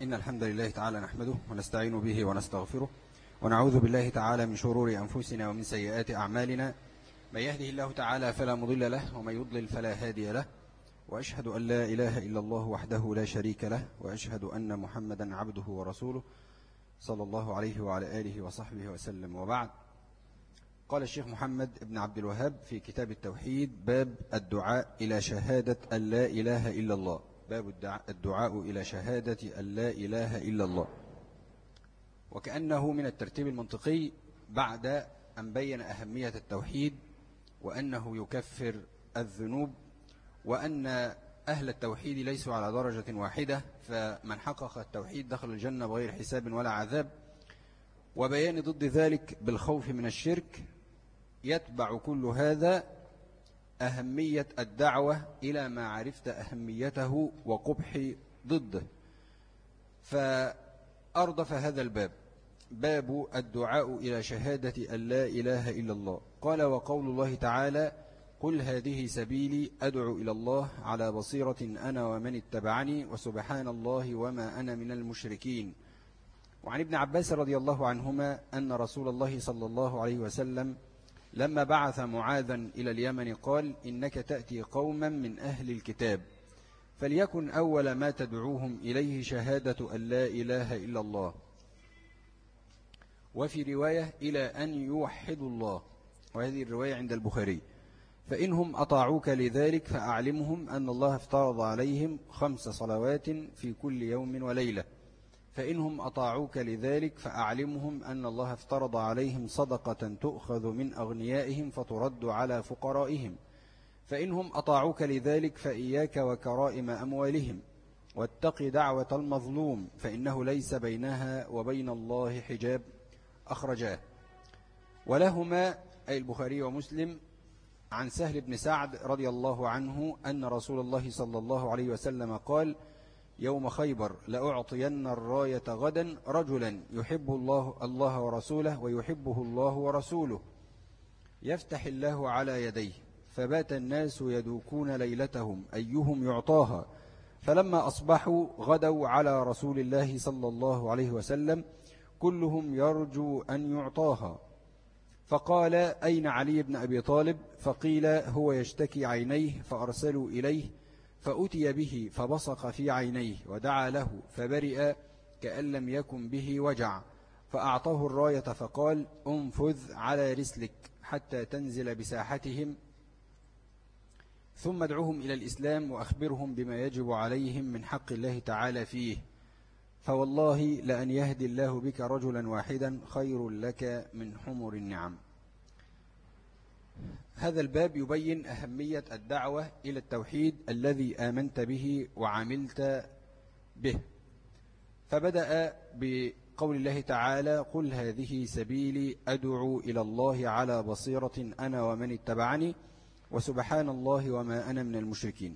إن الحمد لله تعالى نحمده ونستعين به ونستغفره ونعوذ بالله تعالى من شرور أنفسنا ومن سيئات أعمالنا. من يهده الله تعالى فلا مضل له ومن يضلل فلا هادي له، وأشهد أن لا إله إلا الله وحده لا شريك له، وأشهد أن محمدا عبده ورسوله صلى الله عليه وعلى آله وصحبه وسلم. وبعد، قال الشيخ محمد بن عبد الوهاب في كتاب التوحيد: باب الدعاء إلى شهادة أن لا إله إلا الله. باب الدعاء إلى شهادة أن لا إله إلا الله. وكأنه من الترتيب المنطقي بعد أن بين أهمية التوحيد وأنه يكفر الذنوب، وأن أهل التوحيد ليسوا على درجة واحدة، فمن حقق التوحيد دخل الجنة بغير حساب ولا عذاب، وبيان ضد ذلك بالخوف من الشرك، يتبع كل هذا أهمية الدعوة إلى ما عرفت أهميته وقبح ضده. فأردف هذا الباب باب الدعاء إلى شهادة أن لا إله إلا الله. قال: وقول الله تعالى: قل هذه سبيلي أدعو إلى الله على بصيرة أنا ومن اتبعني وسبحان الله وما أنا من المشركين. وعن ابن عباس رضي الله عنهما أن رسول الله صلى الله عليه وسلم لما بعث معاذا إلى اليمن قال: إنك تأتي قوما من أهل الكتاب، فليكن أول ما تدعوهم إليه شهادة أن لا إله إلا الله، وفي رواية إلى أن يوحدوا الله، وهذه الرواية عند البخاري. فإنهم أطاعوك لذلك فأعلمهم أن الله افترض عليهم 5 صلوات في كل يوم وليلة. فإنهم أطاعوك لذلك فأعلمهم أن الله افترض عليهم صدقة تؤخذ من أغنيائهم فترد على فقرائهم. فإنهم أطاعوك لذلك فإياك وكرائم أموالهم، واتق دعوة المظلوم فإنه ليس بينها وبين الله حجاب. أخرجاه. ولهما أي البخاري ومسلم عن سهل بن سعد رضي الله عنه أن رسول الله صلى الله عليه وسلم قال يوم خيبر: لأعطين الراية غدا رجلا يحب الله ورسوله ويحبه الله ورسوله، يفتح الله على يديه. فبات الناس يدوكون ليلتهم أيهم يعطاها، فلما أصبحوا غدوا على رسول الله صلى الله عليه وسلم كلهم يرجو أن يعطاها. فقال: أين علي بن أبي طالب؟ فقيل: هو يشتكي عينيه، فأرسلوا إليه، فأتي به فبصق في عينيه ودعا له فبرئ كأن لم يكن به وجع، فأعطاه الراية فقال: انفذ على رسلك حتى تنزل بساحتهم، ثم ادعوهم إلى الإسلام وأخبرهم بما يجب عليهم من حق الله تعالى فيه، فوالله لأن يهدي الله بك رجلا واحدا خير لك من حمر النعم. هذا الباب يبين أهمية الدعوة إلى التوحيد الذي آمنت به وعملت به. فبدأ بقول الله تعالى: قل هذه سبيلي أدعو إلى الله على بصيرة أنا ومن اتبعني وسبحان الله وما أنا من المشركين.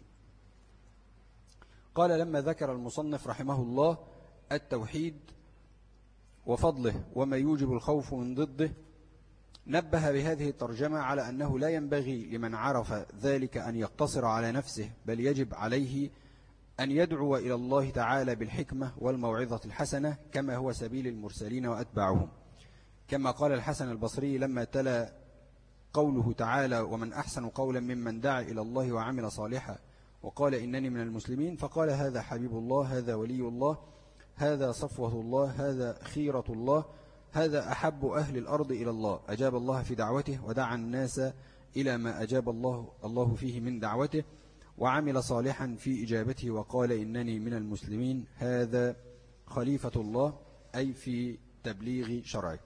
قال: لما ذكر المصنف رحمه الله التوحيد وفضله وما يوجب الخوف من ضده، نبه بهذه الترجمة على أنه لا ينبغي لمن عرف ذلك أن يقتصر على نفسه، بل يجب عليه أن يدعو إلى الله تعالى بالحكمة والموعظة الحسنة كما هو سبيل المرسلين وأتباعهم. كما قال الحسن البصري لما تلا قوله تعالى: ومن أحسن قولا ممن دعا إلى الله وعمل صالحا وقال إنني من المسلمين، فقال: هذا حبيب الله، هذا ولي الله، هذا صفوة الله، هذا خيرة الله، هذا أحب أهل الأرض إلى الله، أجاب الله في دعوته ودعا الناس إلى ما أجاب الله فيه من دعوته، وعمل صالحا في إجابته وقال إنني من المسلمين، هذا خليفة الله، أي في تبليغ شرعه.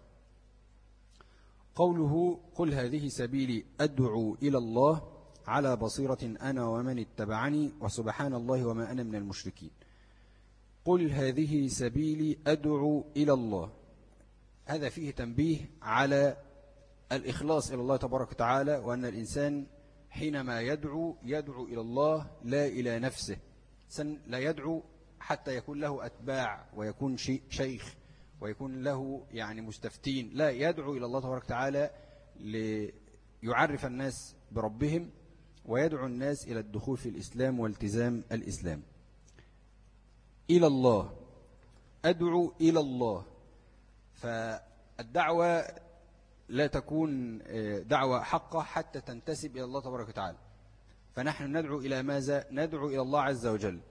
قوله: قل هذه سبيلي أدعو إلى الله على بصيرة أنا ومن اتبعني وسبحان الله وما أنا من المشركين. قل هذه سبيلي أدعو إلى الله، هذا فيه تنبيه على الإخلاص إلى الله تبارك وتعالى، وأن الإنسان حينما يدعو إلى الله لا إلى نفسه. لا يدعو حتى يكون له أتباع ويكون شيخ ويكون له مستفتين، لا، يدعو إلى الله تبارك وتعالى ليعرف الناس بربهم ويدعو الناس إلى الدخول في الإسلام والتزام الإسلام. إلى الله أدعو إلى الله. فالدعوة لا تكون دعوة حقة حتى تنتسب إلى الله تبارك وتعالى. فنحن ندعو إلى ماذا؟ ندعو إلى الله عز وجل.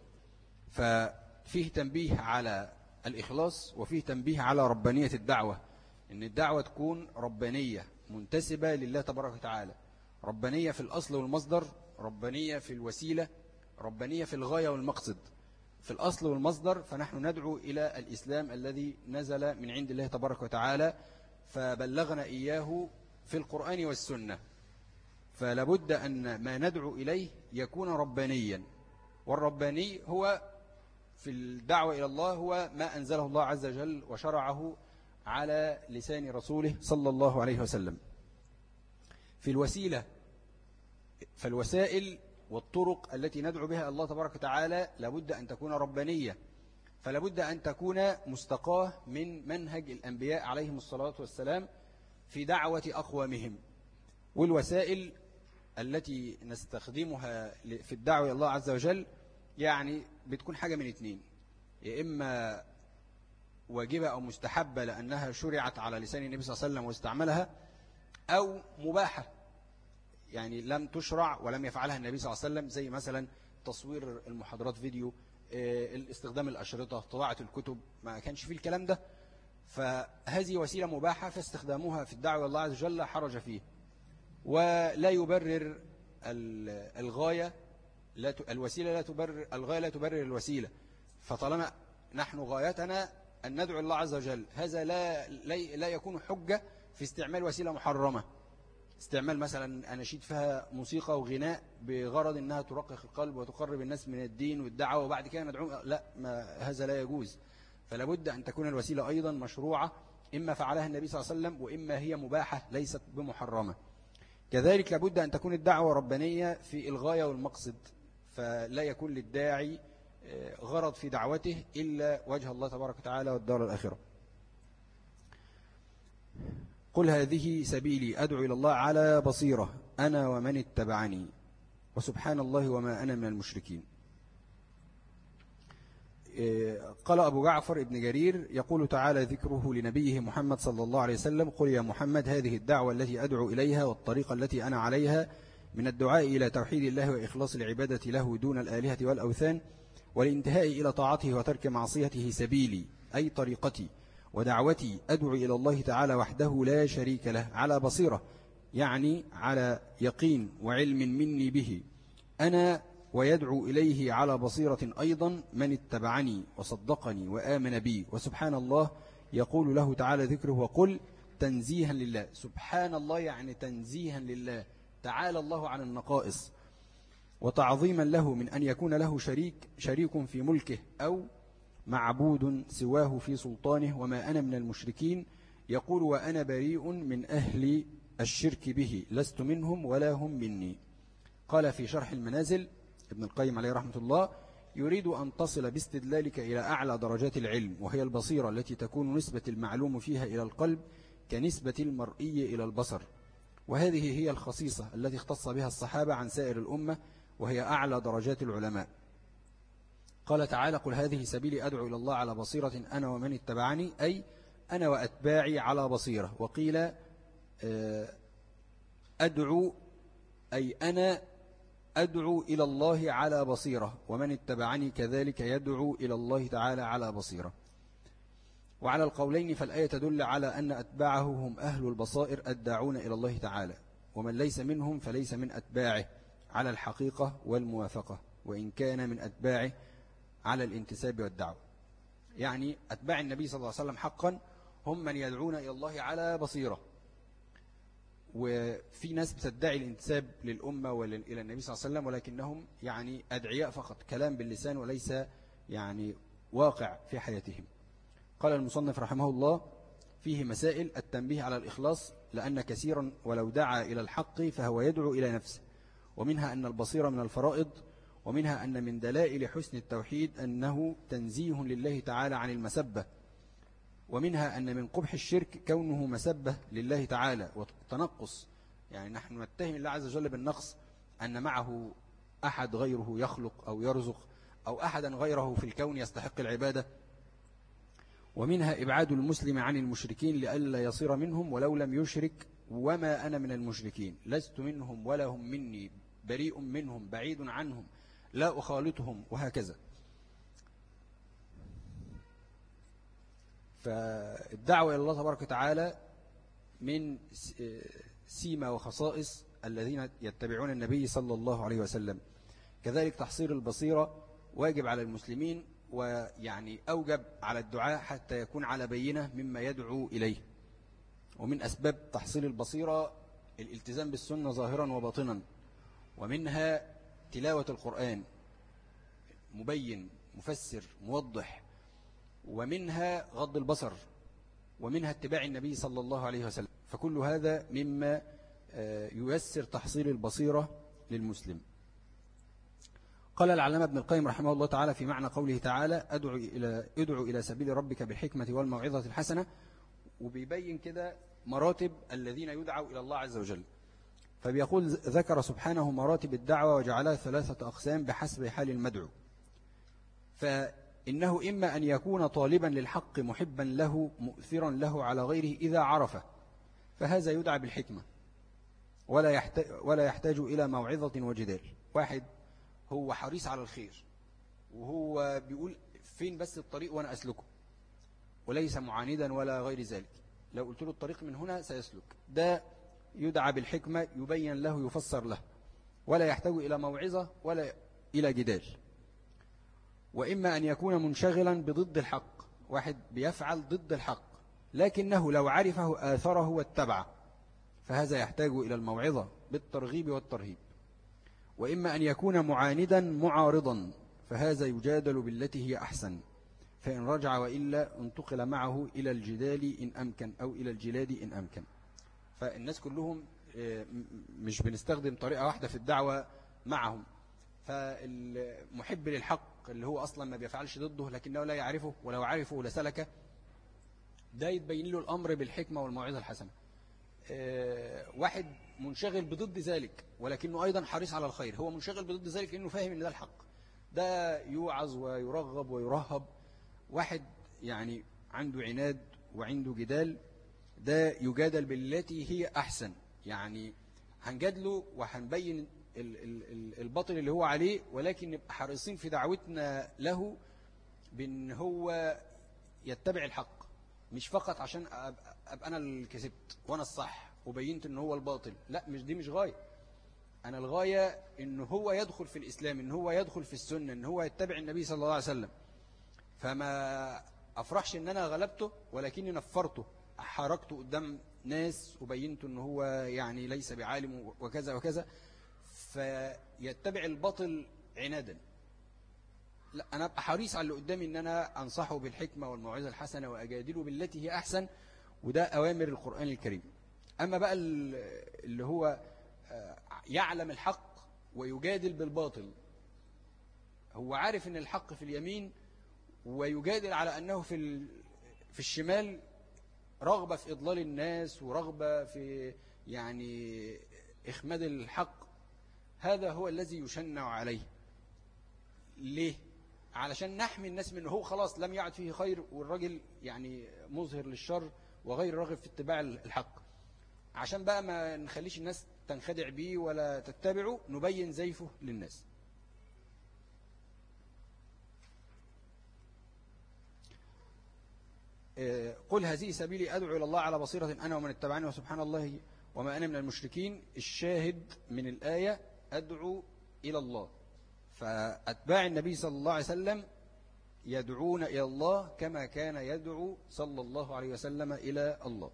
ففيه تنبيه على الإخلاص، وفيه تنبيه على ربانية الدعوة، إن الدعوة تكون ربانية منتسبة لله تبارك وتعالى، ربانية في الأصل والمصدر، ربانية في الوسيلة، ربانية في الغاية والمقصد. في الأصل والمصدر فنحن ندعو إلى الإسلام الذي نزل من عند الله تبارك وتعالى، فبلغنا إياه في القرآن والسنة. فلابد أن ما ندعو إليه يكون ربانيا، والرباني هو في الدعوة إلى الله هو ما أنزله الله عز وجل وشرعه على لسان رسوله صلى الله عليه وسلم. في الوسيلة، فالوسائل والطرق التي ندعو بها الله تبارك وتعالى لابد أن تكون ربانية، فلابد أن تكون مستقاة من منهج الأنبياء عليهم الصلاة والسلام في دعوة أقوامهم. والوسائل التي نستخدمها في الدعوة إلى الله عز وجل يعني بتكون حاجة من اتنين: يا إما واجبة أو مستحبة لأنها شرعت على لسان النبي صلى الله عليه وسلم واستعملها، أو مباحة يعني لم تشرع ولم يفعلها النبي صلى الله عليه وسلم، زي مثلا تصوير المحاضرات فيديو، الاستخدام الأشرطة، طباعة الكتب، ما كانش فيه الكلام ده. فهذه وسيلة مباحة، فاستخدامها في الدعوة الله عز وجل لا حرج فيه، ولا يبرر الغاية، الوسيلة لا تبرر الغاية، لا تبرر الوسيلة. فطالما نحن غايتنا أن ندعو الله عز وجل، هذا لا يكون حجة في استعمال وسيلة محرمة. استعمال مثلا أناشيد فيها موسيقى وغناء بغرض أنها ترقق القلب وتقرب الناس من الدين والدعوة، وبعد كده ندعو، لا، هذا لا يجوز. فلابد أن تكون الوسيلة أيضا مشروعة، إما فعلها النبي صلى الله عليه وسلم وإما هي مباحة ليست بمحرمة. كذلك لابد أن تكون الدعوة ربانية في الغاية والمقصد، فلا يكون للداعي غرض في دعوته إلا وجه الله تبارك وتعالى والدار الآخرة. قل هذه سبيلي أدعو إلى الله على بصيرة أنا ومن اتبعني وسبحان الله وما أنا من المشركين. قال أبو جعفر ابن جرير يقول تعالى ذكره لنبيه محمد صلى الله عليه وسلم: قل يا محمد هذه الدعوة التي أدعو إليها والطريقة التي أنا عليها من الدعاء إلى توحيد الله وإخلاص العبادة له دون الآلهة والأوثان والانتهاء إلى طاعته وترك معصيته سبيلي، أي طريقتي ودعوتي، أدعو إلى الله تعالى وحده لا شريك له على بصيرة، يعني على يقين وعلم مني به أنا، ويدعو إليه على بصيرة أيضا من اتبعني وصدقني وآمن بي. وسبحان الله يقول له تعالى ذكره: وقل تنزيها لله. سبحان الله يعني تنزيها لله، تعالى الله عن النقائص، وتعظيما له من أن يكون له شريك في ملكه أو معبود سواه في سلطانه، وما أنا من المشركين. يقول: وأنا بريء من أهل الشرك به، لست منهم ولا هم مني. قال في شرح المنازل ابن القيم عليه رحمة الله: يريد أن تصل باستدلالك إلى أعلى درجات العلم، وهي البصيرة التي تكون نسبة المعلوم فيها إلى القلب كنسبة المرئي إلى البصر، وهذه هي الخصيصة التي اختص بها الصحابة عن سائر الأمة، وهي أعلى درجات العلماء. قال تعالى: قل هذه سبيلي أدعو إلى الله على بصيرة أنا ومن اتبعني، أي أنا وأتباعي على بصيرة. وقيل أدعو أي أنا أدعو إلى الله على بصيرة، ومن اتبعني كذلك يدعو إلى الله تعالى على بصيرة. وعلى القولين فالآية تدل على أن أتباعه هم أهل البصائر الداعون إلى الله تعالى، ومن ليس منهم فليس من أتباعه على الحقيقة والموافقة، وإن كان من أتباعه على الانتساب والدعوة. يعني أتباع النبي صلى الله عليه وسلم حقا هم من يدعون إلى الله على بصيرة. وفي ناس بتدعي الانتساب للأمة وإلى النبي صلى الله عليه وسلم، ولكنهم يعني أدعياء فقط، كلام باللسان وليس يعني واقع في حياتهم. قال المصنف رحمه الله: فيه مسائل: التنبيه على الإخلاص، لأن كثيرا ولو دعا إلى الحق فهو يدعو إلى نفسه، ومنها أن البصيرة من الفرائض، ومنها أن من دلائل حسن التوحيد أنه تنزيه لله تعالى عن المسبة، ومنها أن من قبح الشرك كونه مسبة لله تعالى وتنقص، يعني نحن نتهم الله عز وجل بالنقص، أن معه أحد غيره يخلق أو يرزق، أو أحدا غيره في الكون يستحق العبادة. ومنها إبعاد المسلم عن المشركين لئلا يصير منهم ولو لم يشرك، وما أنا من المشركين، لست منهم ولا هم مني، بريء منهم بعيد عنهم، لا أخالطهم، وهكذا. فالدعوة إلى الله تبارك وتعالى من سيما وخصائص الذين يتبعون النبي صلى الله عليه وسلم. كذلك تحصيل البصيرة واجب على المسلمين، ويعني أوجب على الدعاء حتى يكون على بينة مما يدعو إليه. ومن أسباب تحصيل البصيرة الالتزام بالسنة ظاهرا وباطنا، ومنها تلاوة القرآن مبين مفسر موضح، ومنها غض البصر، ومنها اتباع النبي صلى الله عليه وسلم. فكل هذا مما ييسر تحصيل البصيرة للمسلم. قال العلامة ابن القيم رحمه الله تعالى في معنى قوله تعالى ادعو إلى سبيل ربك بالحكمة والموعظة الحسنة، وبيبين كده مراتب الذين يدعوا إلى الله عز وجل. فبيقول ذكر سبحانه مراتب الدعوة وجعلها 3 أقسام بحسب حال المدعو. فإنه إما أن يكون طالبا للحق محبا له مؤثرا له على غيره إذا عرفه، فهذا يدعى بالحكمة ولا يحتاج إلى موعظة وجدال. واحد هو حريص على الخير وهو بيقول فين بس الطريق وأنا أسلكه، وليس معاندا ولا غير ذلك، لو قلت له الطريق من هنا سيسلك، ده يدعى بالحكمة، يبين له يفسر له، ولا يحتاج إلى موعظة ولا إلى جدال. وإما أن يكون منشغلا بضد الحق، واحد بيفعل ضد الحق لكنه لو عرفه آثره واتبعه، فهذا يحتاج إلى الموعظة بالترغيب والترهيب. وإما أن يكون معاندا معارضا، فهذا يجادل بالتي هي أحسن، فإن رجع وإلا انتقل معه إلى الجدال إن أمكن أو إلى الجلاد إن أمكن. فالناس كلهم مش بنستخدم طريقة واحدة في الدعوة معهم. فالمحب للحق اللي هو أصلا ما بيفعلش ضده لكنه لا يعرفه، ولو عرفه لسلكه، ده يتبين له الأمر بالحكمة والموعظة الحسنة. واحد منشغل بضد ذلك ولكنه أيضا حريص على الخير، هو منشغل بضد ذلك لأنه فاهم أن ده الحق، ده يوعظ ويرغب ويرهب. واحد يعني عنده عناد وعنده جدال، ده يجادل بالتي هي أحسن، يعني هنجادله وهنبين الباطل اللي هو عليه، ولكن نبقى حريصين في دعوتنا له بأن هو يتبع الحق، مش فقط عشان أبقى أنا اللي كسبت وأنا الصح وبينت أنه هو الباطل. لا، مش غاية. أنا الغاية أنه هو يدخل في الإسلام، أنه هو يدخل في السنة، أنه هو يتبع النبي صلى الله عليه وسلم. فما أفرحش أن أنا غلبته ولكني نفرته، حركته قدام ناس وبينته أنه هو يعني ليس بعالم وكذا وكذا، فيتبع الباطل عنادا. لا، أنا أبقى حريص على اللي قدامي أن أنا أنصحه بالحكمة والموعظة الحسنة وأجادله بالتي هي أحسن، وده أوامر القرآن الكريم. أما بقى اللي هو يعلم الحق ويجادل بالباطل، هو عارف أن الحق في اليمين ويجادل على أنه في الشمال، رغبة في إضلال الناس ورغبة في يعني إخماد الحق، هذا هو الذي يشنع عليه. ليه؟ علشان نحمي الناس منه، هو خلاص لم يعد فيه خير، والراجل يعني مظهر للشر وغير راغب في اتباع الحق. عشان بقى ما نخليش الناس تنخدع بيه ولا تتبعه، نبين زيفه للناس. قل هذه سبيلي أدعو إلى الله على بصيرة أنا ومن اتبعني وسبحان الله وما أنا من المشركين. الشاهد من الآية أدعو إلى الله، فأتباع النبي صلى الله عليه وسلم يدعون إلى الله كما كان يدعو صلى الله عليه وسلم إلى الله.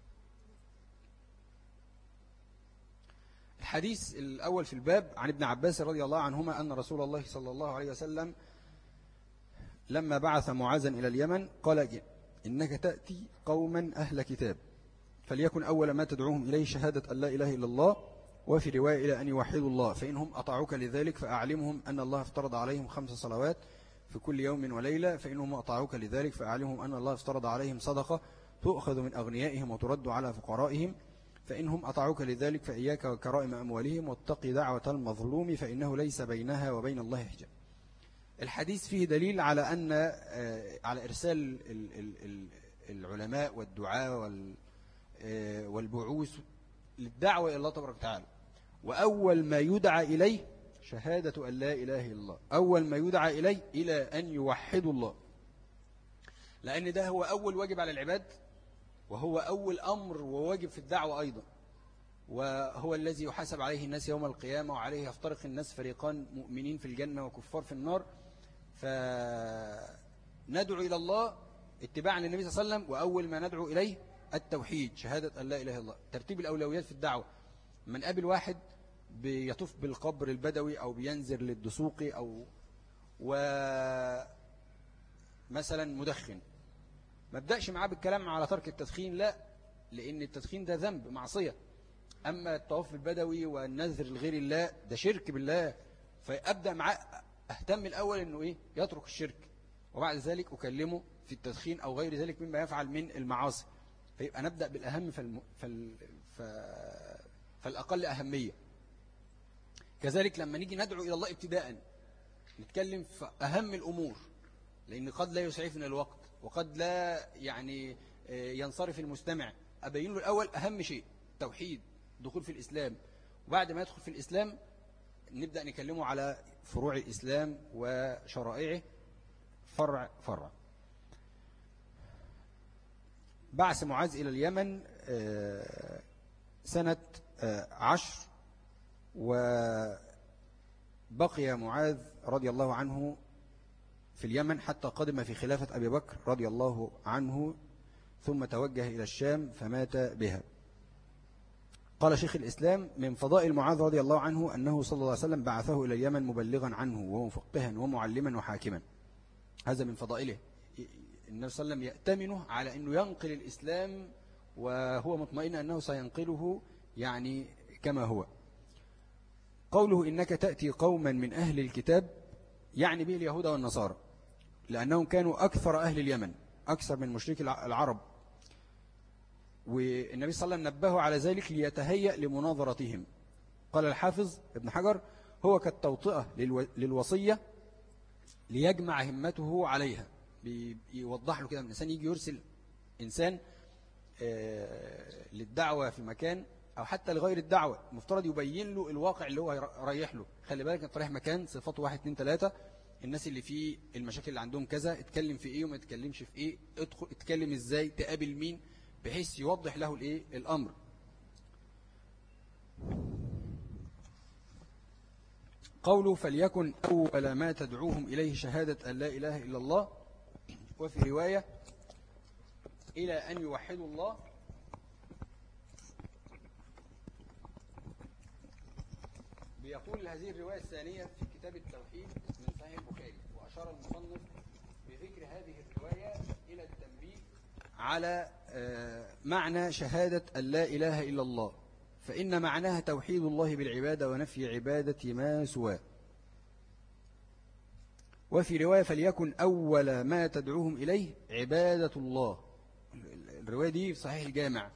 الحديث الأول في الباب عن ابن عباس رضي الله عنهما أن رسول الله صلى الله عليه وسلم لما بعث معاذا إلى اليمن قال إنك تأتي قوما أهل كتاب، فليكن أول ما تدعوهم إليه شهادة أن لا إله إلا الله، وفي رواية إلى أن يوحدوا الله، فإنهم أطاعوك لذلك فأعلمهم أن الله افترض عليهم 5 صلوات في كل يوم وليلة، فإنهم أطاعوك لذلك فأعلمهم أن الله افترض عليهم صدقة تؤخذ من أغنيائهم وترد على فقرائهم، فإنهم أطاعوك لذلك فإياك وكرائم أموالهم واتق دعوة المظلوم فإنه ليس بينها وبين الله حجاب. الحديث فيه دليل على أن على إرسال العلماء والدعاء والبعوث للدعوة إلى الله تبارك وتعالى. وأول ما يدعى إليه شهادة أن لا إله إلا الله، أول ما يدعى إليه إلى أن يوحدوا الله، لأن ده هو أول واجب على العباد، وهو أول أمر وواجب في الدعوة أيضا، وهو الذي يحاسب عليه الناس يوم القيامة، وعليه يفترق الناس فريقان، مؤمنين في الجنة وكفار في النار. فندعو إلى الله اتباعا للنبي صلى الله عليه وسلم، وأول ما ندعو إليه التوحيد، شهادة أن لا إله إلا الله. ترتيب الأولويات في الدعوة، من قابل واحد بيطوف بالقبر البدوي أو بينزل للدسوقي أو مثلا مدخن، ما بدأش معاه بالكلام على ترك التدخين، لا، لأن التدخين ده ذنب معصية. أما الطواف البدوي والنذر لغير الله ده شرك بالله، فأبدأ معاه أهتم الأول أنه إيه؟ يترك الشرك، وبعد ذلك أكلمه في التدخين أو غير ذلك مما يفعل من المعاصي. فيبقى نبدأ بالأهم فالأقل أهمية. كذلك لما نيجي ندعو إلى الله ابتداء نتكلم في أهم الأمور، لأن قد لا يسعفنا الوقت، وقد لا يعني ينصرف المستمع. أبين له الأول أهم شيء توحيد، دخول في الإسلام، وبعد ما يدخل في الإسلام نبدأ نكلمه على فروع الإسلام وشرائعه فرع فرع. بعث معاذ إلى اليمن سنة 10، وبقي معاذ رضي الله عنه في اليمن حتى قدم في خلافة أبي بكر رضي الله عنه، ثم توجه إلى الشام فمات بها. قال شيخ الإسلام: من فضائل معاذ رضي الله عنه أنه صلى الله عليه وسلم بعثه إلى اليمن مبلغا عنه ومفقها ومعلما وحاكما. هذا من فضائله. النبي صلى الله عليه وسلم يأتمنه على أنه ينقل الإسلام، وهو مطمئن أنه سينقله يعني كما هو. قوله إنك تأتي قوما من أهل الكتاب يعني به اليهود والنصارى، لأنهم كانوا أكثر أهل اليمن، أكثر من مشركي العرب، والنبي صلى الله عليه وسلم نبهه على ذلك ليتهيأ لمناظرتهم. قال الحافظ ابن حجر: هو كالتوطئة للوصية ليجمع همته عليها. بيوضح له كده، من الإنسان يجي يرسل إنسان للدعوة في مكان أو حتى لغير الدعوة، مفترض يبين له الواقع اللي هو رايح له. خلي بالك أنت رايح مكان صفاته 1 2 3، الناس اللي فيه المشاكل اللي عندهم كذا، اتكلم في إيه وما تتكلمش في إيه، ادخل اتكلم إزاي، تقابل مين، بحيث يوضح له الإيه الأمر. قوله: فليكن أول ما تدعوهم إليه شهادة أن لا إله إلا الله، وفي رواية إلى أن يوحدوا الله. بيقول هذه الرواية الثانية في كتاب التوحيد من صحيح البخاري، وأشار المصنف بذكر هذه الرواية إلى التنبيه على معنى شهادة أن لا إله إلا الله، فإن معناها توحيد الله بالعبادة ونفي عبادة ما سواه. وفي رواية: فليكن أول ما تدعوهم إليه عبادة الله. الرواية دي في صحيح الجامع.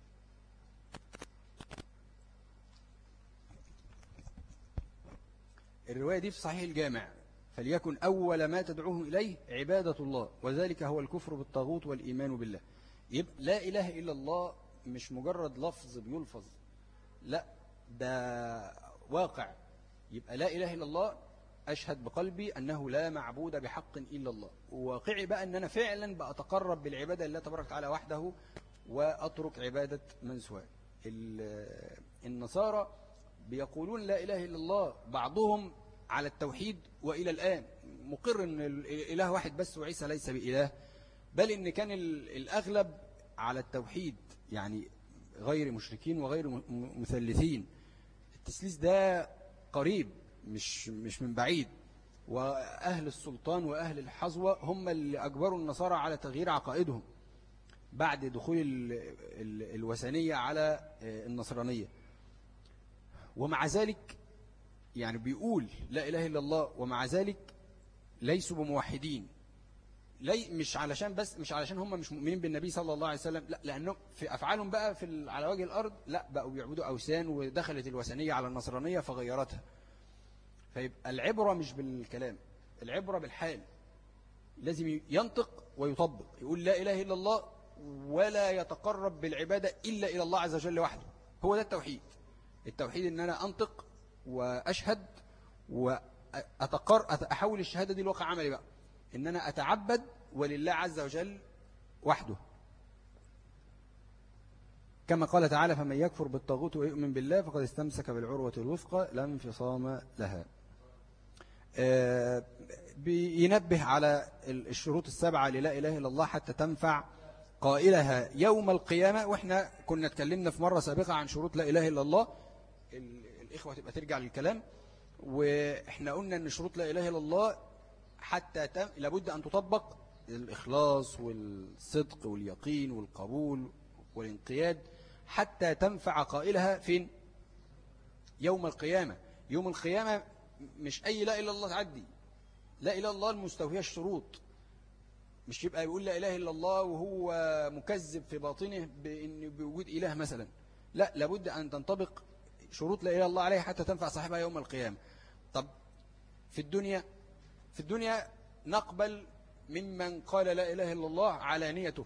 الرواية دي في صحيح الجامع: فليكن أول ما تدعوهم إليه عبادة الله، وذلك هو الكفر بالطاغوت والإيمان بالله. يبقى لا إله إلا الله مش مجرد لفظ بيلفظ، لا، ده واقع. يبقى لا إله إلا الله أشهد بقلبي أنه لا معبود بحق إلا الله، وواقعي بقى أن أنا فعلا بأتقرب بالعبادة لله تبارك وتعالى وحده، وأترك عبادة من سواه. النصارى بيقولون لا إله إلا الله، بعضهم على التوحيد وإلى الآن مقر أن الإله واحد بس وعيسى ليس بإله، بل إن كان الأغلب على التوحيد، يعني غير مشركين وغير مثلثين. التثليث ده قريب مش من بعيد، وأهل السلطان وأهل الحظوة هم اللي أجبروا النصارى على تغيير عقائدهم بعد دخول الوثنية على النصرانية. ومع ذلك يعني بيقول لا إله إلا الله، ومع ذلك ليسوا بموحدين. مش علشان هم مش مؤمنين بالنبي صلى الله عليه وسلم، لا، لأنهم في أفعالهم بقى على وجه الأرض لا، بقوا بيعبدوا أوثان، ودخلت الوثنية على النصرانية فغيرتها. فيبقى العبرة مش بالكلام، العبرة بالحال، لازم ينطق ويطبق، يقول لا إله إلا الله ولا يتقرب بالعبادة إلا إلى الله عز وجل وحده. هو ده التوحيد. التوحيد إن أنا أنطق وأشهد أحول الشهادة دي الواقع عملي بقى، إن أنا أتعبد ولله عز وجل وحده، كما قال تعالى فمن يكفر بالطاغوت ويؤمن بالله فقد استمسك بالعروة الوثقى لا انفصام لها. بينبه على الشروط السبعة للا إله إلا الله حتى تنفع قائلها يوم القيامة. وإحنا كنا اتكلمنا في مرة سابقة عن شروط لا إله إلا الله، الإخوة تبقى ترجع للكلام، وإحنا قلنا أن شروط لا إله إلا الله حتى لابد أن تطبق الإخلاص والصدق واليقين والقبول والانقياد حتى تنفع قائلها فين؟ يوم القيامة. يوم القيامة مش أي لا إله إلا الله تعدي، لا إله إلا الله المستوفية الشروط، مش يبقى يقول لا إله إلا الله وهو مكذب في باطنه بإن بوجود إله مثلا، لا، لابد أن تنطبق شروط لا إله إلا الله عليها حتى تنفع صاحبها يوم القيامة. طب في الدنيا نقبل ممن قال لا إله إلا الله علانيته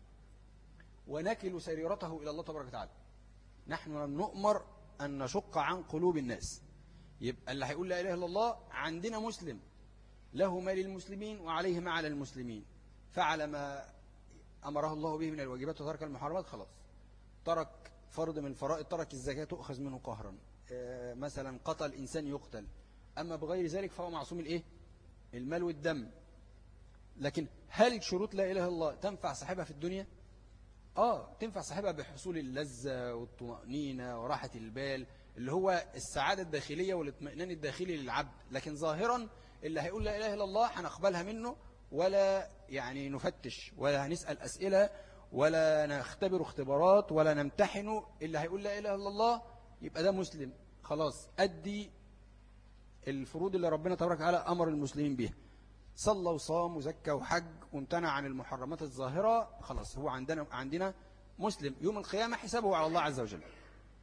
ونكل سريرته إلى الله تبارك وتعالى. نحن لم نؤمر أن نشق عن قلوب الناس. يبقى اللي هيقول لا إله إلا الله عندنا مسلم له ما للمسلمين وعليه ما على المسلمين، فعل ما أمره الله به من الواجبات وترك المحرمات، خلاص ترك فرض من الفرائض، ترك الزكاة تؤخذ منه قهرا، مثلا قتل إنسان يقتل، أما بغير ذلك فهو معصوم الإيه؟ المال والدم. لكن هل شروط لا إله إلا الله تنفع صاحبها في الدنيا؟ تنفع صاحبها بحصول اللذة والطمأنينة وراحة البال، اللي هو السعادة الداخلية والاطمئنان الداخلي للعبد. لكن ظاهرا اللي هيقول لا إله إلا الله هنقبلها منه، ولا يعني نفتش ولا هنسأل أسئلة ولا نختبر اختبارات ولا نمتحنه. اللي هيقول لا إله إلا الله يبقى ده مسلم، خلاص أدي الفروض اللي ربنا تبارك وتعالى أمر المسلمين بها، صلى وصام وزكى وحج وامتنع عن المحرمات الظاهرة، خلاص هو عندنا مسلم. يوم القيامة حسابه على الله عز وجل.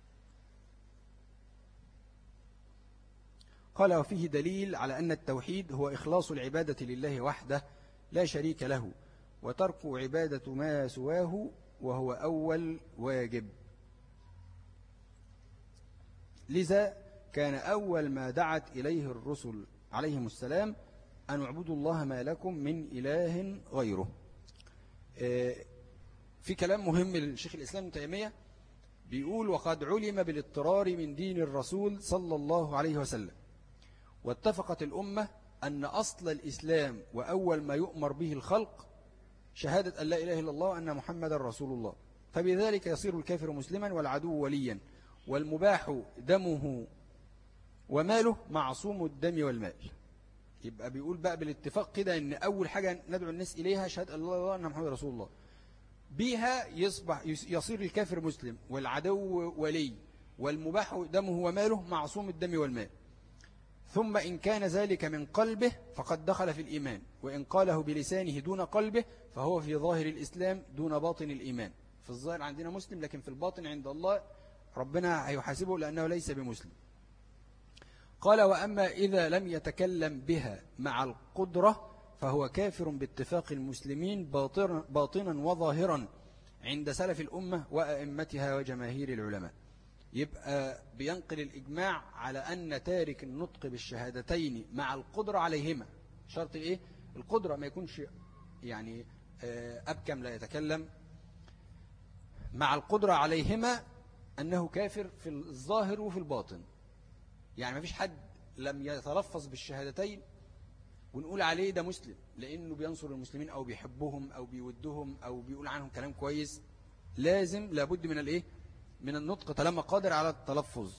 قال وفيه دليل على أن التوحيد هو إخلاص العبادة لله وحده لا شريك له، وترك عبادة ما سواه، وهو أول واجب. لذا كان أول ما دعت إليه الرسل عليهم السلام أن اعبدوا الله ما لكم من إله غيره. في كلام مهم للشيخ الإسلام ابن تيمية بيقول وقد علم بالاضطرار من دين الرسول صلى الله عليه وسلم، واتفقت الأمة أن أصل الإسلام وأول ما يؤمر به الخلق شهادة أن لا إله إلا الله وأن محمد رسول الله، فبذلك يصير الكافر مسلما والعدو وليا، والمباح دمه وماله معصوم الدم والمال. يبقى بيقول بقى بالاتفاق كده ان اول حاجة ندعو الناس اليها شهادة الله الله ان محمد رسول الله، بها يصير الكافر مسلم والعدو ولي والمباح دمه وماله معصوم الدم والمال. ثم إن كان ذلك من قلبه فقد دخل في الإيمان، وإن قاله بلسانه دون قلبه فهو في ظاهر الإسلام دون باطن الإيمان. في الظاهر عندنا مسلم، لكن في الباطن عند الله ربنا هيحاسبه لأنه ليس بمسلم. قال وأما إذا لم يتكلم بها مع القدرة فهو كافر باتفاق المسلمين باطنا وظاهرا عند سلف الأمة وأئمتها وجماهير العلماء. يبقى بينقل الإجماع على أن تارك النطق بالشهادتين مع القدرة عليهما، شرط الإيه؟ القدرة، ما يكونش يعني أبكم لا يتكلم، مع القدرة عليهما أنه كافر في الظاهر وفي الباطن. يعني ما فيش حد لم يتلفظ بالشهادتين ونقول عليه ده مسلم لأنه بينصر المسلمين أو بيحبهم أو بيودهم أو بيقول عنهم كلام كويس. لابد من الإيه؟ من النطق طالما قادر على التلفظ.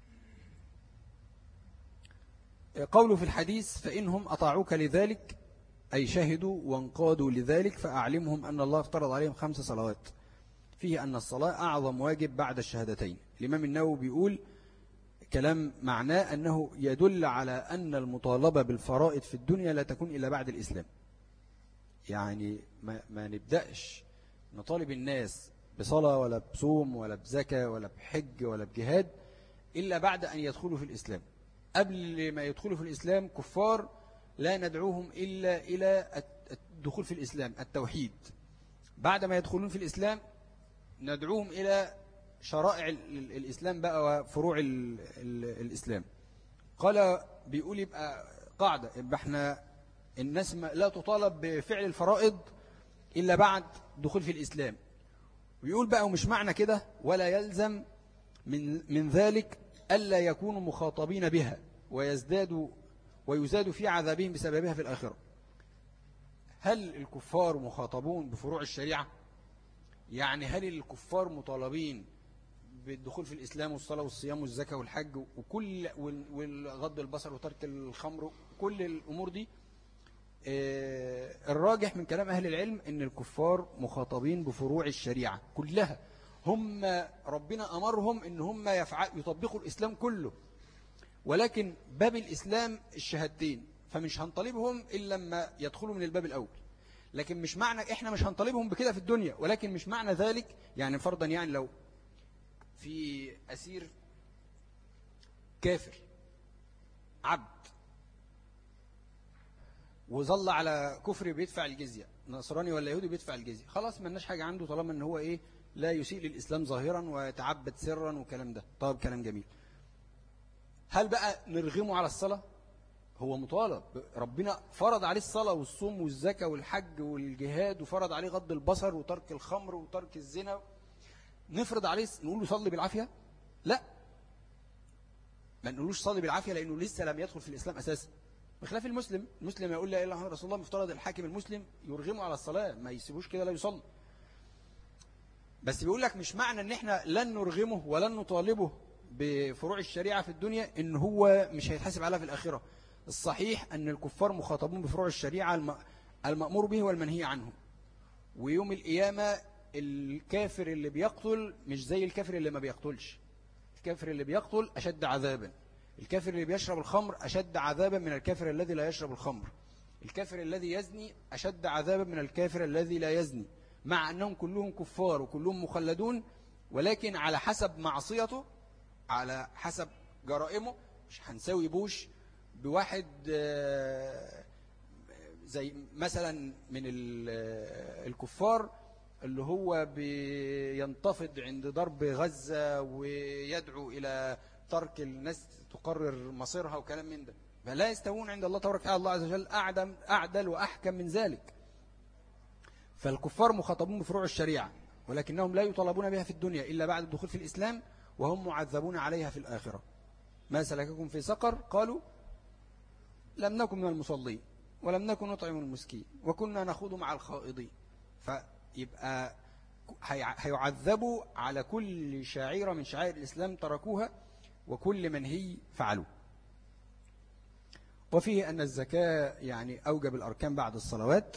قوله في الحديث فإنهم أطاعوك لذلك أي شهدوا وانقادوا لذلك فأعلمهم أن الله افترض عليهم 5 صلوات، فيه أن الصلاة أعظم واجب بعد الشهادتين. الإمام النووي بيقول كلام معناه أنه يدل على أن المطالبة بالفرائض في الدنيا لا تكون إلا بعد الإسلام. يعني ما نبدأش نطالب الناس بصلاة ولا بصوم ولا بزكاة ولا بحج ولا بجهاد إلا بعد أن يدخلوا في الإسلام. قبل ما يدخلوا في الإسلام كفار لا ندعوهم إلا إلى الدخول في الإسلام، التوحيد. بعد ما يدخلون في الإسلام ندعوهم إلى شرائع الإسلام بقى وفروع الإسلام. قال بيقول يبقى قاعدة، يبقى احنا الناس لا تطالب بفعل الفرائض إلا بعد دخول في الإسلام. ويقول بقى ومش معنى كده ولا يلزم من ذلك ألا يكونوا مخاطبين بها ويزاد في عذابهم بسببها في الآخرة. هل الكفار مخاطبون بفروع الشريعة؟ يعني هل الكفار مطالبين بالدخول في الإسلام والصلاة والصيام والزكاة والحج وكل والغض البصر وترك الخمر كل الأمور دي؟ الراجح من كلام أهل العلم أن الكفار مخاطبين بفروع الشريعة كلها. هم ربنا أمرهم أن هم يطبقوا الإسلام كله، ولكن باب الإسلام الشهادتين، فمش هنطالبهم إلا لما يدخلوا من الباب الأول. لكن مش معنى إحنا مش هنطالبهم بكده في الدنيا، ولكن مش معنى ذلك يعني فرضا يعني لو في أسير كافر عبد وظل على كفر بيدفع الجزية، نصراني ولا يهودي بيدفع الجزية، خلاص ما لناش حاجة عنده طالما ان هو ايه لا يسيء للإسلام ظاهرا ويتعبد سرا وكلام ده. طيب كلام جميل. هل بقى نرغمه على الصلاة؟ هو مطالب، ربنا فرض عليه الصلاة والصوم والزكاة والحج والجهاد، وفرض عليه غض البصر وترك الخمر وترك الزنا. نفرض عليه نقول له صلي بالعافية؟ لا، ما نقولوش صلي بالعافية لأنه لسه لم يدخل في الإسلام أساسا، بخلاف المسلم يقول لا إله إلا الله رسول الله، مفترض الحاكم المسلم يرغمه على الصلاة، ما يسيبوش كده لا يصلي. بس بيقول لك مش معنى ان احنا لن نرغمه ولن نطالبه بفروع الشريعة في الدنيا ان هو مش هيتحاسب عليها في الآخرة. الصحيح ان الكفار مخاطبون بفروع الشريعة المأمور به والمنهي عنه. ويوم القيامة الكافر اللي بيقتل مش زي الكافر اللي ما بيقتلش. الكافر اللي بيقتل أشد عذابا، الكافر اللي بيشرب الخمر أشد عذابا من الكافر الذي لا يشرب الخمر، الكافر الذي يزني أشد عذابا من الكافر الذي لا يزني، مع أنهم كلهم كفار وكلهم مخلدون، ولكن على حسب معصيته على حسب جرائمه. مش هنساوي بوش بواحد زي مثلا من الكفار اللي هو بينتفض عند ضرب غزة ويدعو إلى ترك الناس تقرر مصيرها وكلام من ده، فلا يستوون عند الله تبارك وتعالى. الله عز وجل أعدل وأحكم من ذلك. فالكفار مخاطبون بفروع الشريعة، ولكنهم لا يطالبون بها في الدنيا إلا بعد الدخول في الإسلام، وهم معذبون عليها في الآخرة. ما سلككم في سقر؟ قالوا لم نكن من المصلين ولم نكن نطعم المسكين وكنا نخوض مع الخائضين. فيبقى هيعذبوا على كل شعيرة من شعائر الإسلام تركوها وكل منهي فعلوا. وفيه أن الزكاة يعني أوجب الأركان بعد الصلوات،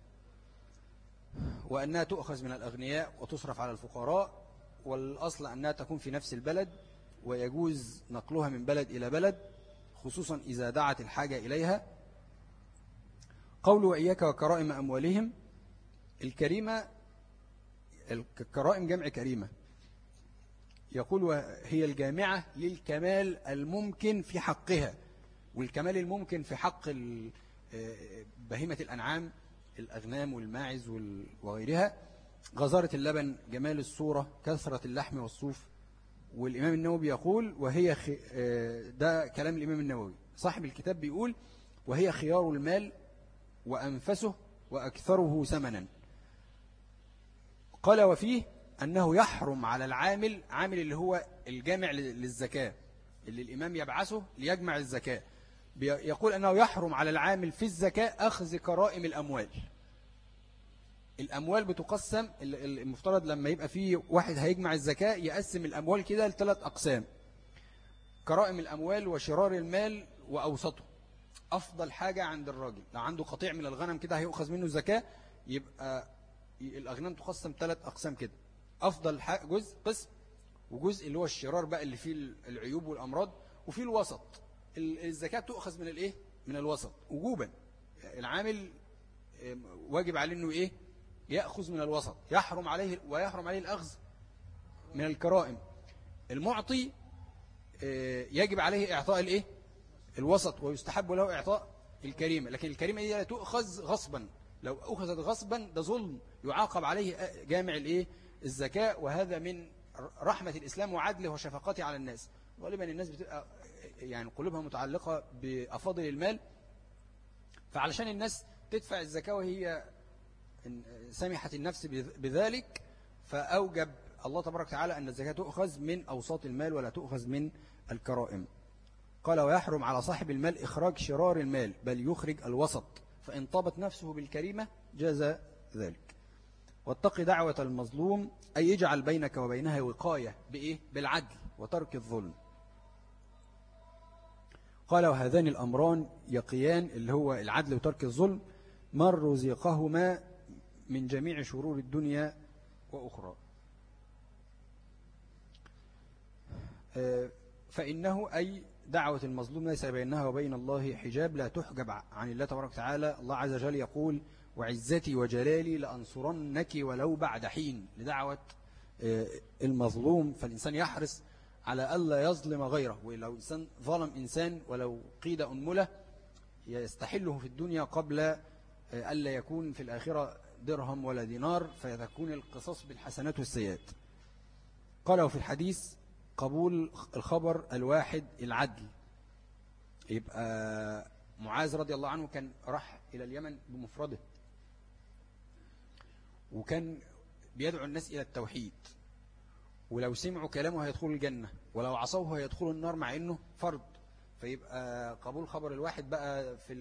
وأنها تؤخذ من الأغنياء وتصرف على الفقراء، والأصل أنها تكون في نفس البلد، ويجوز نقلها من بلد إلى بلد خصوصا إذا دعت الحاجة إليها. قول وإياك وكرائم أموالهم. الكريمة الكرائم جمع كريمة، يقول وهي الجامعة للكمال الممكن في حقها، والكمال الممكن في حق بهيمة الأنعام الأغنام والماعز وغيرها: غزارة اللبن، جمال الصورة، كثرة اللحم والصوف. والإمام النووي يقول وهي ده كلام الإمام النووي صاحب الكتاب، بيقول وهي خيار المال وأنفسه وأكثره ثمنا. قال وفيه أنه يحرم على العامل، عامل اللي هو الجامع للزكاة اللي الإمام يبعثه ليجمع الزكاة، يقول أنه يحرم على العامل في الزكاة أخذ كرائم الأموال. الأموال بتقسم، المفترض لما يبقى فيه واحد هيجمع الزكاة يقسم الأموال كده ل3 أقسام: كرائم الأموال وشرار المال وأوسطه. أفضل حاجة عند الراجل لو عنده قطيع من الغنم كده هيؤخذ منه الزكاة، يبقى الأغنام تقسم 3 أقسام كده: أفضل جزء قسم، وجزء اللي هو الشرار بقى اللي فيه العيوب والأمراض، وفيه الوسط. الزكاة تؤخذ من الإيه؟ من الوسط وجوبا. العامل واجب عليه إنه إيه؟ يأخذ من الوسط، يحرم عليه الأخذ من الكرائم. المعطي يجب عليه إعطاء الإيه؟ الوسط، ويستحب له إعطاء الكريمة، لكن الكريمة دي لا تؤخذ غصبا، لو أخذت غصبا ده ظلم يعاقب عليه جامع الزكاة، وهذا من رحمة الإسلام وعدله وشفقته على الناس. غالبا الناس بتبقى يعني قلوبها متعلقة بأفاضل المال، فعلشان الناس تدفع الزكاة وهي سمحت النفس بذلك، فأوجب الله تبارك وتعالى أن الزكاة تؤخذ من أوساط المال ولا تؤخذ من الكرائم. قال ويحرم على صاحب المال إخراج شرار المال، بل يخرج الوسط، فإن طابت نفسه بالكريمة جاز ذلك. واتق دعوة المظلوم، أي يجعل بينك وبينها وقاية بإيه؟ بالعدل وترك الظلم. قال وهذان الأمران يقيان، اللي هو العدل وترك الظلم، من رزقهما من جميع شرور الدنيا وأخرى. فإنه أي دعوة المظلوم ليس بينها وبين الله حجاب، لا تحجب عن الله تبارك وتعالى. الله عز وجل يقول وعزتي وجلالي لأنصرنك ولو بعد حين، لدعوة المظلوم. فالإنسان يحرص على ألا يظلم غيره، ولو إنسان ظلم إنسان ولو قيد أنملة يستحله في الدنيا قبل ألا يكون في الآخرة درهم ولا دينار، فيكون القصاص بالحسنات والسيئات. قال وفي الحديث قبول الخبر الواحد العدل. يبقى معاذ رضي الله عنه كان راح إلى اليمن بمفرده، وكان بيدعو الناس إلى التوحيد، ولو سمعوا كلامه هيدخلوا الجنة، ولو عصوه هيدخلوا النار مع إنه فرد. فيبقى قبول خبر الواحد بقى في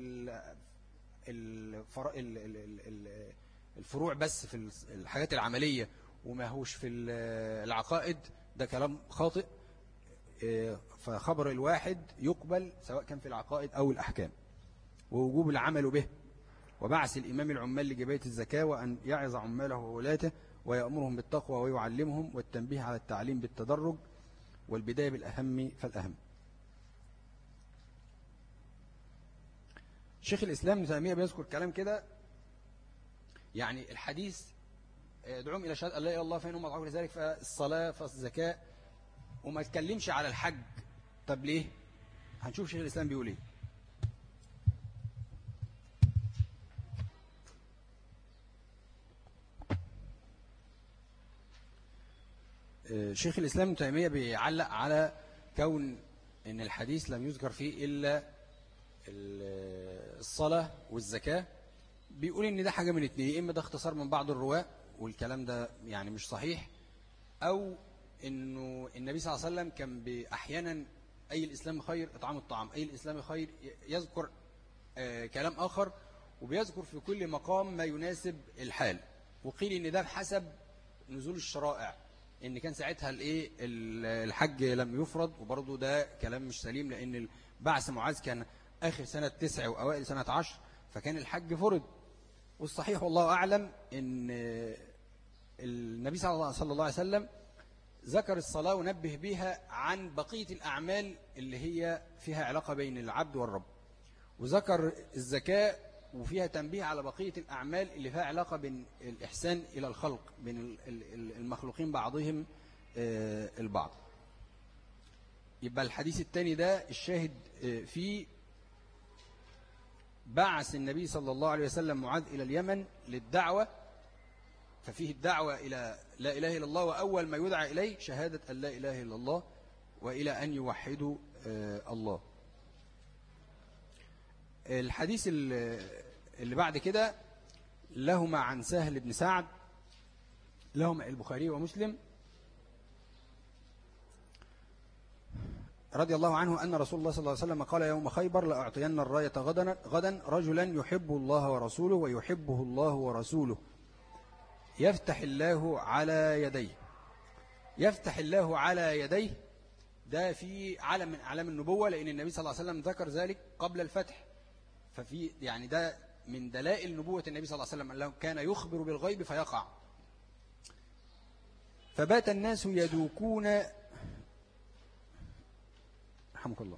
الفروع بس، في الحاجات العملية، وما هوش في العقائد، ده كلام خاطئ. فخبر الواحد يقبل سواء كان في العقائد أو الأحكام، ووجوب العمل به، وبعث الإمام العمال لجباية الزكاة، وأن يعظ عماله وولاته ويأمرهم بالتقوى ويعلمهم، والتنبيه على التعليم بالتدرج، والبداية بالأهم فالأهم. شيخ الإسلام ابن تيمية بيذكر كلام كده، يعني الحديث يدعوهم إلى شهادة أن لا إله إلا الله فإنهم أطاعوا لذلك، فالصلاة فالزكاة، وما يتكلمش على الحج. طب ليه؟ هنشوف شيخ الإسلام بيقول إيه. شيخ الإسلام ابن تيمية بيعلق على كون إن الحديث لم يذكر فيه إلا الصلاة والزكاة. بيقول إن ده حاجة من اتنين، إما ده اختصار من بعض الرواة والكلام ده يعني مش صحيح، أو إنه النبي صلى الله عليه وسلم كان أحيانا أي الإسلام خير إطعام الطعام، أي الإسلام خير يذكر كلام آخر، وبيذكر في كل مقام ما يناسب الحال. وقيل إن ده بحسب نزول الشرائع، إن كان ساعتها الحج لم يفرض، وبرضه ده كلام مش سليم، لأن بعث معاذ كان آخر سنة 9 وأوائل سنة 10، فكان الحج فرض. والصحيح والله أعلم إن النبي صلى الله عليه وسلم ذكر الصلاة ونبه بها عن بقية الأعمال اللي هي فيها علاقة بين العبد والرب، وذكر الزكاة وفيها تنبيه على بقية الأعمال اللي فيها علاقة بين الإحسان إلى الخلق، بين المخلوقين بعضهم البعض. يبقى الحديث الثاني ده الشاهد فيه بعث النبي صلى الله عليه وسلم معاذ إلى اليمن للدعوة، ففيه الدعوة إلى لا إله إلا الله، وأول ما يدعى إليه شهادة أن لا إله إلا الله، وإلى أن يوحدوا الله. الحديث اللي بعد كده لهما عن سهل بن سعد، لهما البخاري ومسلم رضي الله عنه أن رسول الله صلى الله عليه وسلم قال يوم خيبر لأعطين الراية غدا رجلا يحب الله ورسوله ويحبه الله ورسوله يفتح الله على يديه. يفتح الله على يديه ده في علم من أعلام النبوة، لأن النبي صلى الله عليه وسلم ذكر ذلك قبل الفتح، ففي يعني ده من دلائل نبوة النبي صلى الله عليه وسلم أنه كان يخبر بالغيب فيقع. فبات الناس يدوكون رحمك الله،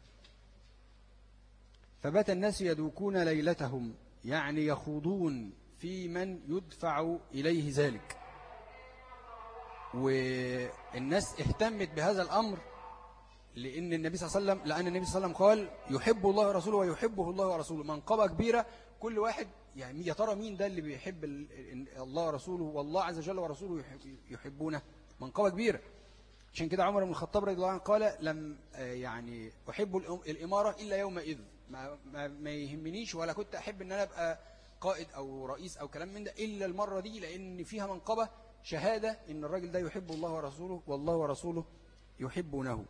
فبات الناس يدوكون ليلتهم، يعني يخوضون في من يدفع إليه ذلك. والناس اهتمت بهذا الأمر لأن النبي صلى الله عليه وسلم قال يحب الله ورسوله ويحبه الله ورسوله، منقبة كبيرة. كل واحد يعني يا ترى مين ده اللي بيحب الله ورسوله والله عز وجل ورسوله يحبونه؟ منقبة كبيرة. عشان كده عمر بن الخطاب رضي الله عنه قال لم يعني أحب الإمارة إلا يومئذ، ما يهمنيش ولا كنت أحب أن أنا أبقى قائد أو رئيس أو كلام من ده إلا المرة دي، لأن فيها منقبة شهادة إن الراجل ده يحب الله ورسوله والله ورسوله يحبونه.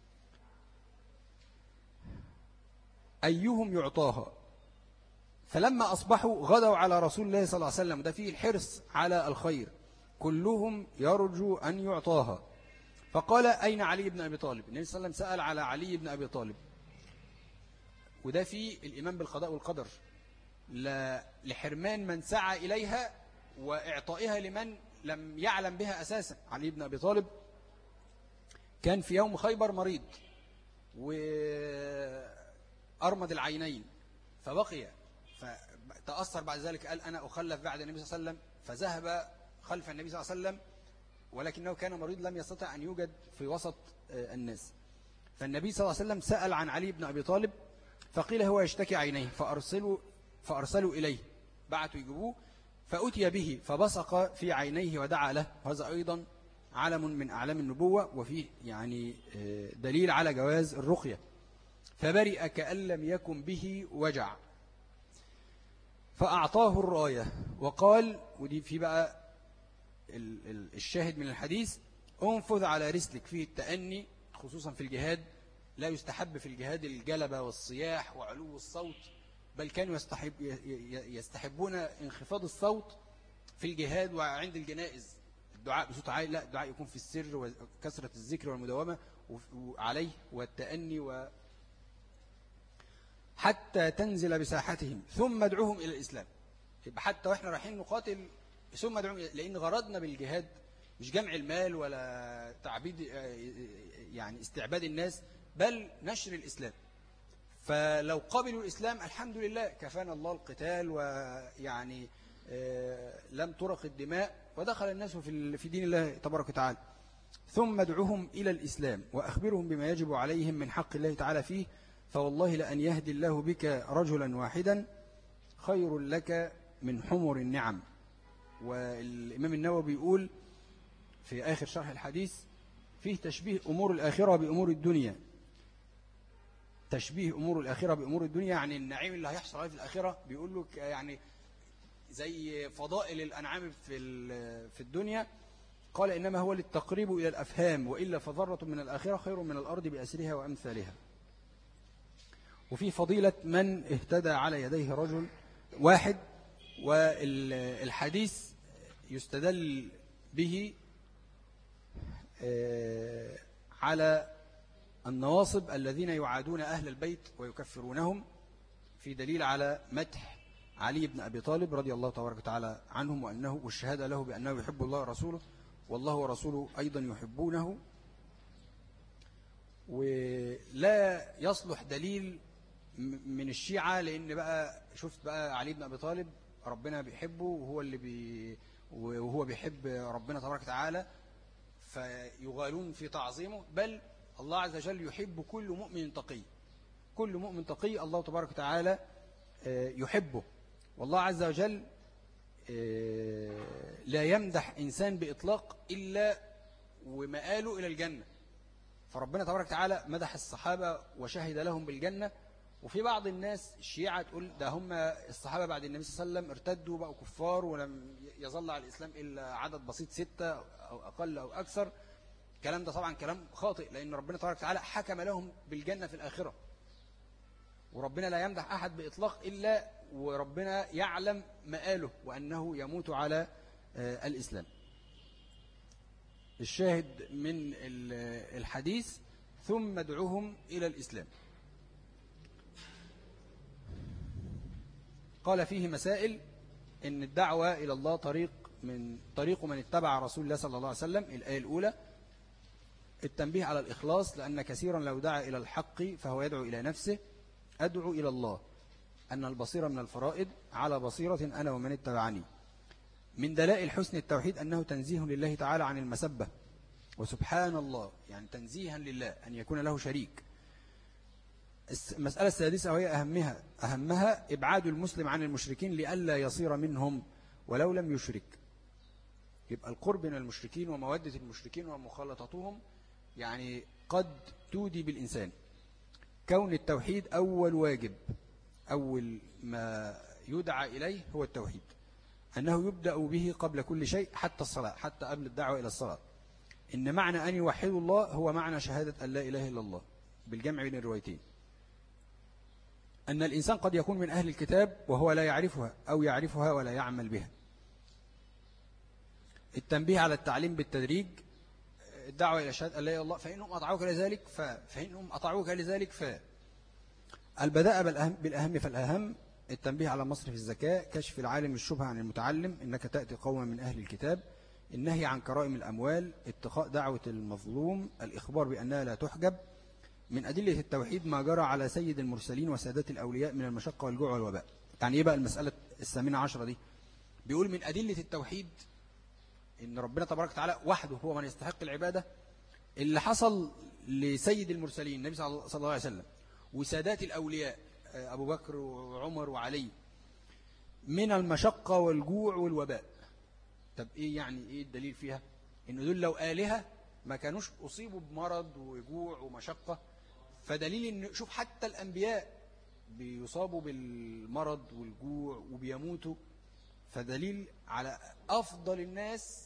أيهم يعطاها. فلما أصبحوا غدوا على رسول الله صلى الله عليه وسلم، ده فيه الحرص على الخير، كلهم يرجو أن يعطاها. فقال أين علي بن أبي طالب؟ النبي صلى الله عليه وسلم سأل على علي بن أبي طالب، وده فيه الإيمان بالقضاء والقدر، لحرمان من سعى إليها وإعطائها لمن لم يعلم بها أساسا. علي بن أبي طالب كان في يوم خيبر مريض وأرمد العينين فبقي، فتأثر بعد ذلك قال أنا أخلف بعد النبي صلى الله عليه وسلم، فذهب خلف النبي صلى الله عليه وسلم، ولكنه كان مريض لم يستطع أن يوجد في وسط الناس. فالنبي صلى الله عليه وسلم سأل عن علي بن أبي طالب فقيل هو يشتكي عينيه، فأرسلوا إليه، بعثوا يجيبوه، فأتي به فبصق في عينيه ودعا له. هذا أيضا علم من أعلام النبوة، وفيه يعني دليل على جواز الرقية. فبرئ كأن لم يكن به وجع، فأعطاه الراية وقال، ودي في بقى الشاهد من الحديث، انفذ على رسلك، فيه التأني خصوصا في الجهاد. لا يستحب في الجهاد الجلبة والصياح وعلو الصوت، بل كانوا يستحبون انخفاض الصوت في الجهاد وعند الجنائز، الدعاء بصوت عالي، لا، الدعاء يكون في السر وكثرة الذكر والمداومة عليه والتأني حتى تنزل بساحتهم ثم ادعوهم إلى الإسلام. يبقى حتى وإحنا رايحين نقاتل ثم ادعوهم، لأن غرضنا بالجهاد مش جمع المال ولا تعبيد يعني استعباد الناس، بل نشر الإسلام. فلو قبلوا الإسلام الحمد لله كفانا الله القتال، ويعني لم ترق الدماء ودخل الناس في دين الله تبارك وتعالى. ثم ادعوهم إلى الإسلام وأخبرهم بما يجب عليهم من حق الله تعالى فيه، فوالله لأن يهدي الله بك رجلا واحدا خير لك من حمر النعم. والإمام النووي بيقول في آخر شرح الحديث فيه تشبيه أمور الآخرة بأمور الدنيا. تشبيه أمور الآخرة بأمور الدنيا يعني النعيم اللي هيحصل عليه في الآخرة، بيقول لك يعني زي فضائل الأنعام في الدنيا. قال إنما هو للتقريب إلى الأفهام، وإلا فضرة من الآخرة خير من الأرض بأسرها وأمثالها. وفي فضيلة من اهتدى على يديه رجل واحد. والحديث يستدل به على النواصب الذين يعادون أهل البيت ويكفرونهم، في دليل على مدح علي بن أبي طالب رضي الله تبارك وتعالى عنهم، وأنه والشهادة له بأنه يحب الله ورسوله والله ورسوله أيضا يحبونه. ولا يصلح دليل من الشيعة، لأن بقى شفت بقى علي بن أبي طالب ربنا بيحبه وهو بيحب ربنا تبارك وتعالى، فيغالون في تعظيمه. بل الله عز وجل يحب كل مؤمن تقي، كل مؤمن تقي الله تبارك وتعالى يحبه. والله عز وجل لا يمدح إنسان بإطلاق إلا ومآله إلى الجنة. فربنا تبارك وتعالى مدح الصحابة وشهد لهم بالجنة. وفي بعض الناس الشيعة تقول ده هم الصحابة بعد النبي صلى الله عليه وسلم ارتدوا بقوا كفار، ولم يظل على الإسلام إلا عدد بسيط 6 أو أقل أو أكثر. الكلام ده طبعا كلام خاطئ، لأن ربنا تبارك وتعالى حكم لهم بالجنة في الآخرة. وربنا لا يمدح أحد بإطلاق إلا وربنا يعلم مآله وأنه يموت على الإسلام. الشاهد من الحديث ثم ادعوهم إلى الإسلام. قال فيه مسائل، إن الدعوة إلى الله طريق من اتبع رسول الله صلى الله عليه وسلم. الآية الأولى التنبيه على الإخلاص، لأن كثيرا لو دعا إلى الحق فهو يدعو إلى نفسه. أدعو إلى الله، أن البصيرة من الفرائض، على بصيرة أنا ومن اتبعني. من دلائل حسن التوحيد أنه تنزيه لله تعالى عن المسبة وسبحان الله يعني تنزيها لله أن يكون له شريك. المسألة السادسة وهي أهمها إبعاد المسلم عن المشركين لئلا يصير منهم ولو لم يشرك. يبقى القرب من المشركين ومودة المشركين ومخالطتهم يعني قد تودي بالإنسان. كون التوحيد أول واجب، أول ما يدعى إليه هو التوحيد، أنه يبدأ به قبل كل شيء حتى الصلاة، حتى قبل الدعوة إلى الصلاة. إن معنى أن يوحدوا الله هو معنى شهادة أن لا إله إلا الله بالجمع بين الروايتين. أن الإنسان قد يكون من أهل الكتاب وهو لا يعرفها أو يعرفها ولا يعمل بها. التنبيه على التعليم بالتدريج. الدعوة إلى شهادة أن لا إله إلا الله فإنهم أطاعوك لذلك البداء بالأهم فالأهم. التنبيه على مصرف الزكاة، كشف العالم الشبهة عن المتعلم، إنك تأتي قوما من أهل الكتاب، النهي عن كرائم الأموال، اتقاء دعوة المظلوم، الإخبار بأنها لا تحجب. من أدلة التوحيد ما جرى على سيد المرسلين وسادات الأولياء من المشقة والجوع والوباء. يعني إيه بقى المسألة 18 دي؟ بيقول من أدلة التوحيد إن ربنا تبارك وتعالى وحده هو من يستحق العبادة. اللي حصل لسيد المرسلين النبي صلى الله عليه وسلم وسادات الأولياء أبو بكر وعمر وعلي من المشقة والجوع والوباء. طب إيه يعني إيه الدليل فيها؟ إن دول لو آلهة ما كانوش أصيبوا بمرض وجوع ومشقة. فدليل إن شوف حتى الأنبياء بيصابوا بالمرض والجوع وبيموتوا. فدليل على أفضل الناس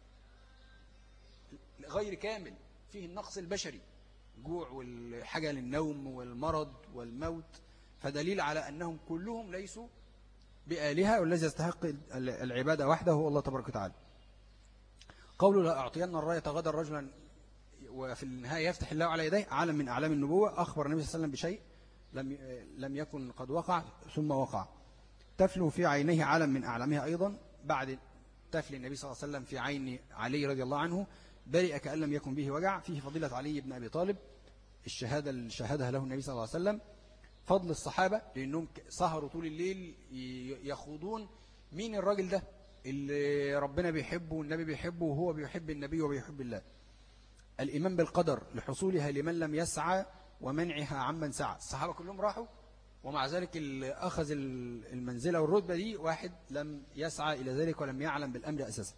غير كامل فيه النقص البشري، الجوع والحاجة للنوم والمرض والموت. فدليل على أنهم كلهم ليسوا بآلهة، والذي يستحق العبادة وحده هو الله تبارك وتعالى. قوله لا أعطينا الراية غدا رجلا، وفي النهاية يفتح الله على يديه علم من أعلام النبوة. أخبر النبي صلى الله عليه وسلم بشيء لم يكن قد وقع ثم وقع. تفلو في عينيه علم من أعلامها أيضا. بعد تفل النبي صلى الله عليه وسلم في عين علي رضي الله عنه برئ كأن لم يكن به وجع. فيه فضيلة علي بن أبي طالب، الشهادة اللي شهدها له النبي صلى الله عليه وسلم. فضل الصحابة لأنهم سهروا طول الليل يخوضون مين الراجل ده اللي ربنا بيحبه والنبي بيحبه وهو بيحب النبي وبيحب الله. الإيمان بالقدر لحصولها لمن لم يسعى ومنعها عمن سعى. الصحابة كلهم راحوا ومع ذلك اللي أخذ المنزلة والرتبة دي واحد لم يسعى إلى ذلك ولم يعلم بالأمر أساسا.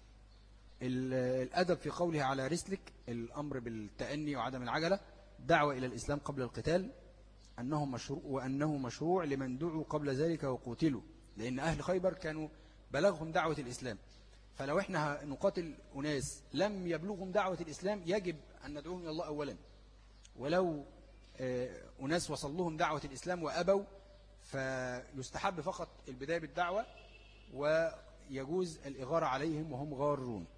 الأدب في قوله على رسلك، الأمر بالتأني وعدم العجلة. دعوة إلى الإسلام قبل القتال، وأنه مشروع لمن دعوا قبل ذلك وقتلوا، لأن أهل خيبر كانوا بلغهم دعوة الإسلام. فلو احنا نقاتل أناس لم يبلغهم دعوة الإسلام يجب أن ندعوهم إلى الله أولا. ولو أناس وصل لهم دعوة الإسلام وأبوا فيستحب فقط البداية بالدعوة ويجوز الإغارة عليهم وهم غارون.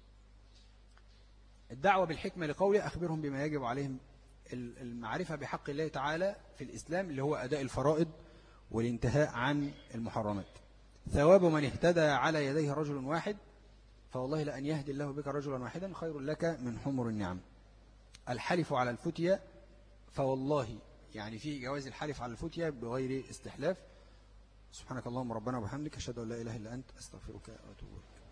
الدعوة بالحكمة لقوله أخبرهم بما يجب عليهم المعرفة بحق الله تعالى في الإسلام اللي هو أداء الفرائض والانتهاء عن المحرمات. ثواب من اهتدى على يديه رجل واحد، فوالله لأن يهدي الله بك رجلا واحدا خير لك من حمر النعم. الحلف على الفتية، فوالله يعني في جواز الحلف على الفتية بغير استحلاف. سبحانك اللهم ربنا وبحمدك أشهد أن لا إله إلا أنت أستغفرك وأتوب إليك.